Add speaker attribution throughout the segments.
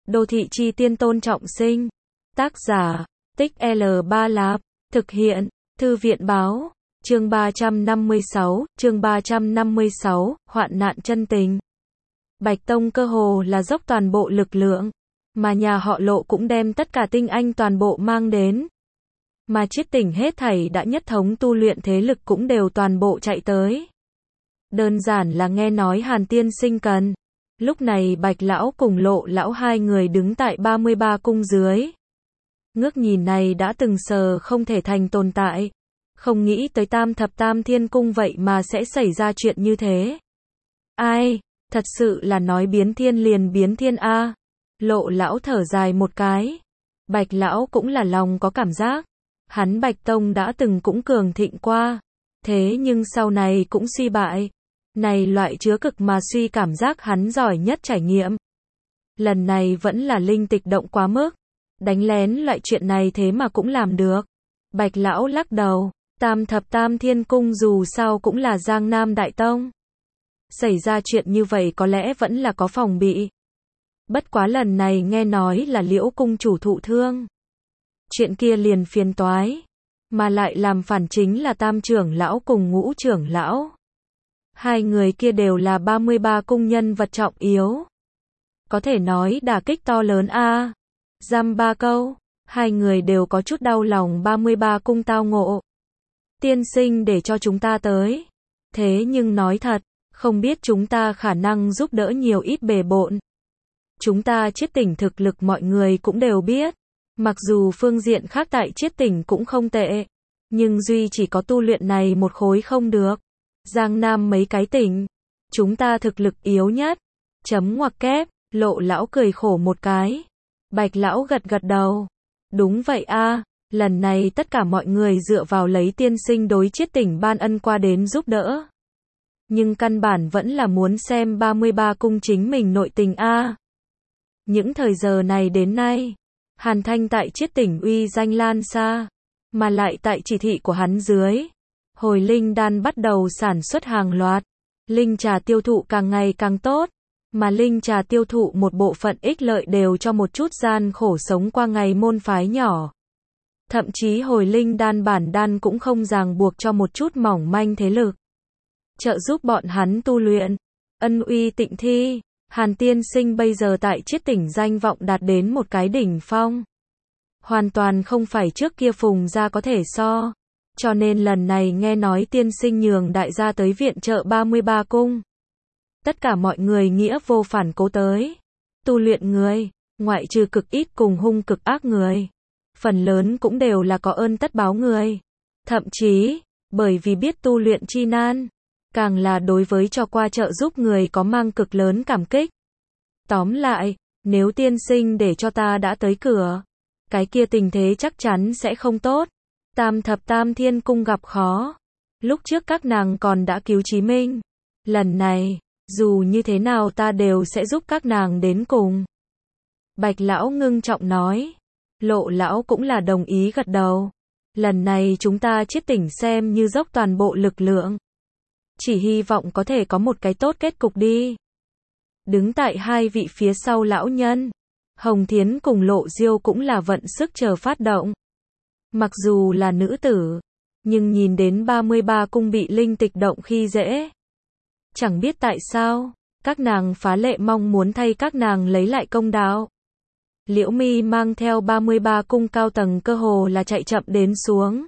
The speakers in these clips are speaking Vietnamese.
Speaker 1: Đô thị chi tiên Tôn Trọng Sinh. Tác giả, Tích L3 Lạp. Thực hiện, Thư viện báo. Chương 356, hoạn nạn chân tình. Bạch Tông cơ hồ là dốc toàn bộ lực lượng, mà nhà họ Lộ cũng đem tất cả tinh anh toàn bộ mang đến. Mà Chiết Tỉnh hết thảy đã nhất thống tu luyện thế lực cũng đều toàn bộ chạy tới. Đơn giản là nghe nói Hàn tiên sinh cần. Lúc này Bạch Lão cùng Lộ Lão hai người đứng tại 33 cung dưới. Ngước nhìn này đã từng sờ không thể thành tồn tại. Không nghĩ tới Tam Thập Tam Thiên Cung vậy mà sẽ xảy ra chuyện như thế. Ai, thật sự là nói biến thiên liền biến thiên a. Lộ Lão thở dài một cái. Bạch Lão cũng là lòng có cảm giác. Hắn Bạch Tông đã từng cũng cường thịnh qua. Thế nhưng sau này cũng suy bại. Này loại chứa cực mà suy cảm giác hắn giỏi nhất trải nghiệm. Lần này vẫn là linh tịch động quá mức. Đánh lén loại chuyện này thế mà cũng làm được. Bạch Lão lắc đầu. Tam Thập Tam Thiên Cung dù sao cũng là Giang Nam Đại Tông. Xảy ra chuyện như vậy có lẽ vẫn là có phòng bị. Bất quá lần này nghe nói là Liễu cung chủ thụ thương. Chuyện kia liền phiền toái. Mà lại làm phản chính là Tam trưởng lão cùng Ngũ trưởng lão. Hai người kia đều là 33 cung nhân vật trọng yếu. Có thể nói đả kích to lớn a. Dăm ba câu, hai người đều có chút đau lòng 33 cung tao ngộ. Tiên sinh để cho chúng ta tới. Thế nhưng nói thật, không biết chúng ta khả năng giúp đỡ nhiều ít bề bộn. Chúng ta Chiết Tỉnh thực lực mọi người cũng đều biết. Mặc dù phương diện khác tại Chiết Tỉnh cũng không tệ. Nhưng duy chỉ có tu luyện này một khối không được. Giang Nam mấy cái tỉnh. Chúng ta thực lực yếu nhất. Chấm ngoặc kép, Lộ Lão cười khổ một cái. Bạch Lão gật gật đầu. Đúng vậy a, lần này tất cả mọi người dựa vào lấy tiên sinh đối Chiết Tỉnh ban ân qua đến giúp đỡ. Nhưng căn bản vẫn là muốn xem 33 cung chính mình nội tình a. Những thời giờ này đến nay, Hàn Thanh tại Chiết Tỉnh uy danh lan xa, mà lại tại chỉ thị của hắn dưới, hồi linh đan bắt đầu sản xuất hàng loạt, linh trà tiêu thụ càng ngày càng tốt. Mà linh trà tiêu thụ một bộ phận ích lợi đều cho một chút gian khổ sống qua ngày môn phái nhỏ. Thậm chí hồi linh đan bản đan cũng không ràng buộc cho một chút mỏng manh thế lực. Trợ giúp bọn hắn tu luyện. Ân uy tịnh thi. Hàn tiên sinh bây giờ tại Chiết Tỉnh danh vọng đạt đến một cái đỉnh phong. Hoàn toàn không phải trước kia Phùng gia có thể so. Cho nên lần này nghe nói tiên sinh nhường đại gia tới viện trợ 33 cung. Tất cả mọi người nghĩa vô phản cố tới. Tu luyện người, ngoại trừ cực ít cùng hung cực ác người. Phần lớn cũng đều là có ơn tất báo người. Thậm chí, bởi vì biết tu luyện chi nan, càng là đối với cho qua trợ giúp người có mang cực lớn cảm kích. Tóm lại, nếu tiên sinh để cho ta đã tới cửa, cái kia tình thế chắc chắn sẽ không tốt. Tam Thập Tam Thiên Cung gặp khó. Lúc trước các nàng còn đã cứu Chí Minh. Lần này, dù như thế nào ta đều sẽ giúp các nàng đến cùng. Bạch Lão ngưng trọng nói. Lộ Lão cũng là đồng ý gật đầu. Lần này chúng ta Chiết Tỉnh xem như dốc toàn bộ lực lượng. Chỉ hy vọng có thể có một cái tốt kết cục đi. Đứng tại hai vị phía sau lão nhân, Hồng Thiến cùng Lộ Diêu cũng là vận sức chờ phát động. Mặc dù là nữ tử, nhưng nhìn đến 33 cung bị linh tịch động khi dễ. Chẳng biết tại sao, các nàng phá lệ mong muốn thay các nàng lấy lại công đạo. Liễu Mi mang theo 33 cung cao tầng cơ hồ là chạy chậm đến xuống.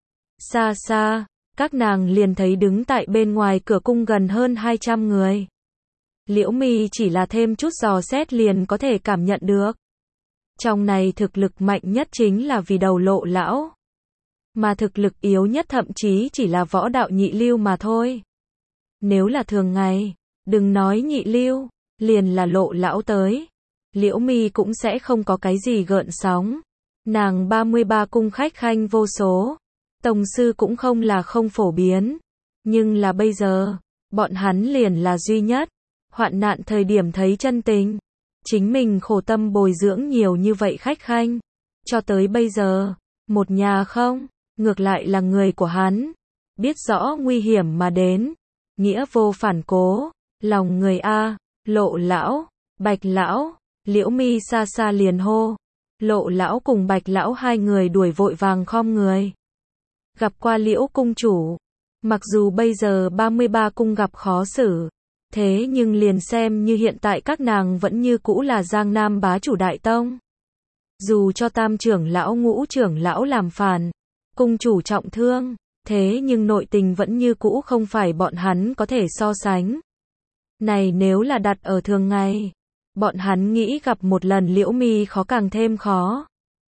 Speaker 1: Xa xa, các nàng liền thấy đứng tại bên ngoài cửa cung gần hơn 200 người. Liễu Mi chỉ là thêm chút dò xét liền có thể cảm nhận được. Trong này thực lực mạnh nhất chính là vì đầu Lộ Lão. Mà thực lực yếu nhất thậm chí chỉ là võ đạo nhị lưu mà thôi. Nếu là thường ngày, đừng nói nhị lưu, liền là Lộ Lão tới. Liễu Mi cũng sẽ không có cái gì gợn sóng. Nàng 33 cung khách khanh vô số. Tông sư cũng không là không phổ biến. Nhưng là bây giờ, bọn hắn liền là duy nhất. Hoạn nạn thời điểm thấy chân tình. Chính mình khổ tâm bồi dưỡng nhiều như vậy khách khanh. Cho tới bây giờ, một nhà không, ngược lại là người của hắn. Biết rõ nguy hiểm mà đến. Nghĩa vô phản cố, lòng người a, Lộ Lão, Bạch Lão, Liễu Mi xa xa liền hô. Lộ lão cùng Bạch lão hai người đuổi vội vàng khom người. Gặp qua Liễu cung chủ. Mặc dù bây giờ 33 cung gặp khó xử, thế nhưng liền xem như hiện tại các nàng vẫn như cũ là Giang Nam bá chủ đại tông. Dù cho tam trưởng lão ngũ trưởng lão làm phản, cung chủ trọng thương, thế nhưng nội tình vẫn như cũ không phải bọn hắn có thể so sánh. Này nếu là đặt ở thường ngày, bọn hắn nghĩ gặp một lần Liễu Mi khó càng thêm khó.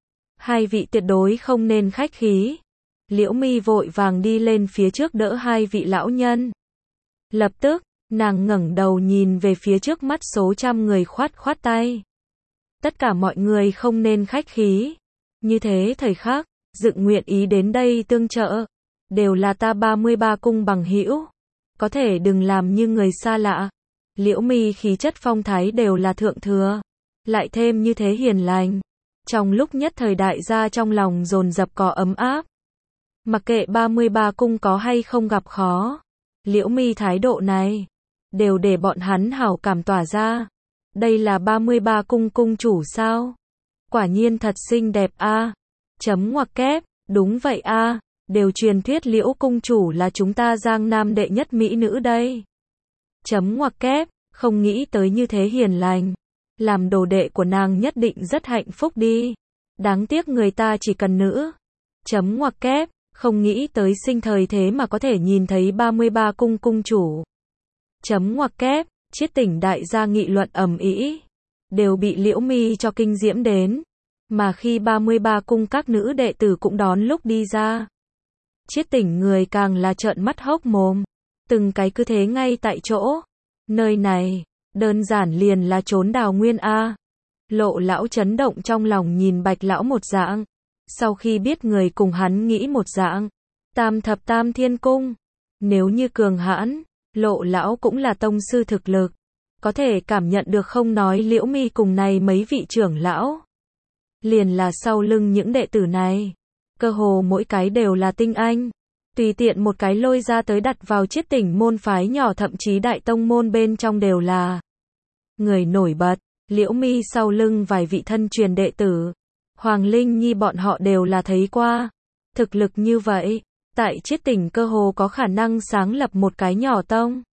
Speaker 1: Hai vị tuyệt đối không nên khách khí. Liễu Mi vội vàng đi lên phía trước đỡ hai vị lão nhân. Lập tức, nàng ngẩng đầu nhìn về phía trước mắt số trăm người khoát khoát tay. Tất cả mọi người không nên khách khí. Như thế thời khắc, dựng nguyện ý đến đây tương trợ. Đều là ta 33 cung bằng hữu. Có thể đừng làm như người xa lạ. Liễu Mi khí chất phong thái đều là thượng thừa. Lại thêm như thế hiền lành. Trong lúc nhất thời đại gia trong lòng dồn dập có ấm áp. Mặc kệ 33 cung có hay không gặp khó. Liễu Mi thái độ này. Đều để bọn hắn hảo cảm tỏa ra. Đây là 33 cung cung chủ sao? Quả nhiên thật xinh đẹp a. Chấm ngoặc kép, đúng vậy a. Đều truyền thuyết Liễu cung chủ là chúng ta Giang Nam đệ nhất mỹ nữ đây. Chấm ngoặc kép, không nghĩ tới như thế hiền lành. Làm đồ đệ của nàng nhất định rất hạnh phúc đi. Đáng tiếc người ta chỉ cần nữ. Chấm ngoặc kép, không nghĩ tới sinh thời thế mà có thể nhìn thấy 33 cung cung chủ. Chấm ngoặc kép, Chiết Tỉnh đại gia nghị luận ầm ĩ, đều bị Liễu Mi cho kinh diễm đến. Mà khi 33 cung các nữ đệ tử cũng đón lúc đi ra, Chiết Tỉnh người càng là trợn mắt hốc mồm. Từng cái cứ thế ngay tại chỗ. Nơi này, đơn giản liền là trốn đào nguyên a. Lộ lão chấn động trong lòng nhìn Bạch lão một dạng. Sau khi biết người cùng hắn nghĩ một dạng. Tam thập tam thiên cung. Nếu như cường hãn, Lộ lão cũng là tông sư thực lực. Có thể cảm nhận được không nói Liễu Mi cùng này mấy vị trưởng lão. Liền là sau lưng những đệ tử này. Cơ hồ mỗi cái đều là tinh anh. Tùy tiện một cái lôi ra tới đặt vào Chiết Tỉnh môn phái nhỏ thậm chí đại tông môn bên trong đều là người nổi bật. Liễu Mi sau lưng vài vị thân truyền đệ tử. Hoàng Linh Nhi bọn họ đều là thấy qua. Thực lực như vậy, tại Chiết Tỉnh cơ hồ có khả năng sáng lập một cái nhỏ tông.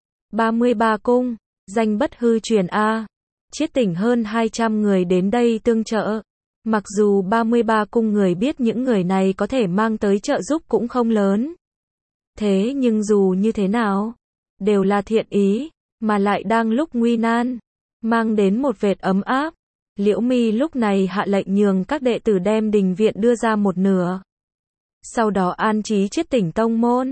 Speaker 1: 33 cung, danh bất hư truyền a. Chiết Tỉnh hơn 200 người đến đây tương trợ. Mặc dù 33 cung người biết những người này có thể mang tới trợ giúp cũng không lớn. Thế nhưng dù như thế nào, đều là thiện ý, mà lại đang lúc nguy nan, mang đến một vệt ấm áp. Liễu Mi lúc này hạ lệnh nhường các đệ tử đem đình viện đưa ra một nửa. Sau đó an trí Chiết Tỉnh tông môn.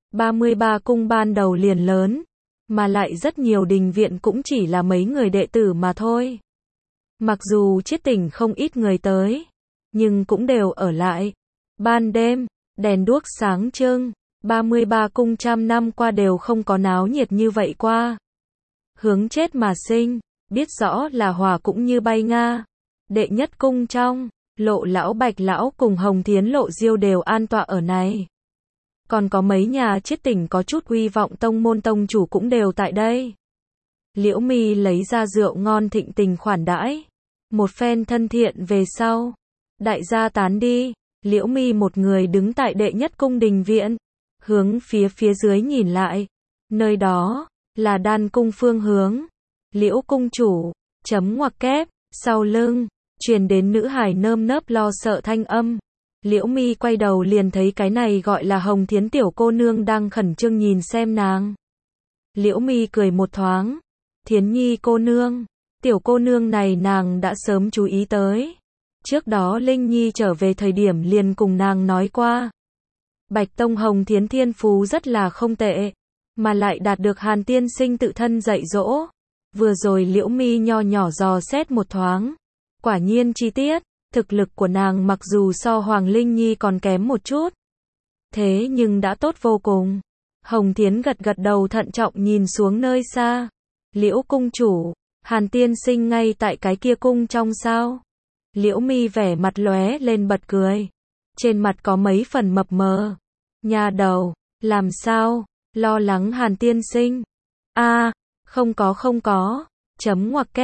Speaker 1: 33 cung ban đầu liền lớn, mà lại rất nhiều đình viện cũng chỉ là mấy người đệ tử mà thôi. Mặc dù Chiết Tỉnh không ít người tới, nhưng cũng đều ở lại. Ban đêm, đèn đuốc sáng trưng, 33 cung trăm năm qua đều không có náo nhiệt như vậy qua. Hướng chết mà sinh, biết rõ là hỏa cũng như bay nga. Đệ nhất cung trong, Lộ lão Bạch lão cùng Hồng Thiến Lộ Diêu đều an tọa ở này. Còn có mấy nhà Chiết Tỉnh có chút uy vọng tông môn tông chủ cũng đều tại đây. Liễu Mi lấy ra rượu ngon thịnh tình khoản đãi. Một phen thân thiện về sau. Đại gia tán đi. Liễu Mi một người đứng tại đệ nhất cung đình viện. Hướng phía dưới nhìn lại. Nơi đó, là đan cung phương hướng. Liễu cung chủ, chấm ngoặc kép, sau lưng, truyền đến nữ hài nơm nớp lo sợ thanh âm. Liễu Mi quay đầu liền thấy cái này gọi là Hồng Thiến tiểu cô nương đang khẩn trương nhìn xem nàng. Liễu Mi cười một thoáng. Thiến Nhi cô nương, tiểu cô nương này nàng đã sớm chú ý tới. Trước đó Linh Nhi trở về thời điểm liền cùng nàng nói qua. Bạch Tông Hồng Thiến thiên phú rất là không tệ, mà lại đạt được Hàn tiên sinh tự thân dạy dỗ. Vừa rồi Liễu Mi nho nhỏ dò xét một thoáng. Quả nhiên chi tiết, thực lực của nàng mặc dù so Hoàng Linh Nhi còn kém một chút. Thế nhưng đã tốt vô cùng. Hồng Thiến gật gật đầu thận trọng nhìn xuống nơi xa. Liễu cung chủ, Hàn tiên sinh ngay tại cái kia cung trong sao? Liễu Mi vẻ mặt lóe lên bật cười. Trên mặt có mấy phần mập mờ. Nhà đầu, làm sao? Lo lắng Hàn tiên sinh. A, không có. Chấm ngoặc kép,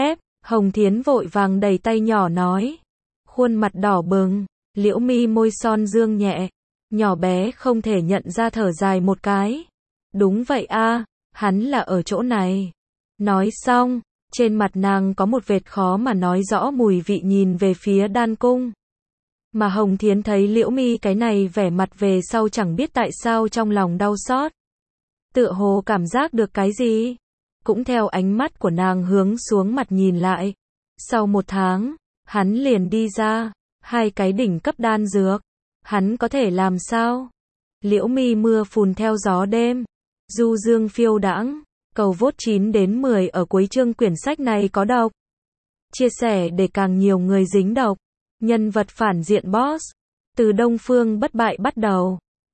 Speaker 1: Hồng Thiến vội vàng đẩy tay nhỏ nói. Khuôn mặt đỏ bừng, Liễu Mi môi son dương nhẹ, nhỏ bé không thể nhận ra thở dài một cái. Đúng vậy a, hắn là ở chỗ này. Nói xong, trên mặt nàng có một vệt khó mà nói rõ mùi vị nhìn về phía đan cung. Mà Hồng Thiến thấy Liễu Mi cái này vẻ mặt về sau chẳng biết tại sao trong lòng đau xót. Tựa hồ cảm giác được cái gì, cũng theo ánh mắt của nàng hướng xuống mặt nhìn lại. Sau 1 tháng, hắn liền đi ra, 2 cái đỉnh cấp đan dược. Hắn có thể làm sao? Liễu Mi mưa phùn theo gió đêm, du dương phiêu đãng. Cầu vote 9 đến 10 ở cuối chương quyển sách này có độc. Chia sẻ để càng nhiều người dính độc. Nhân vật phản diện boss. Từ Đông Phương bất bại bắt đầu.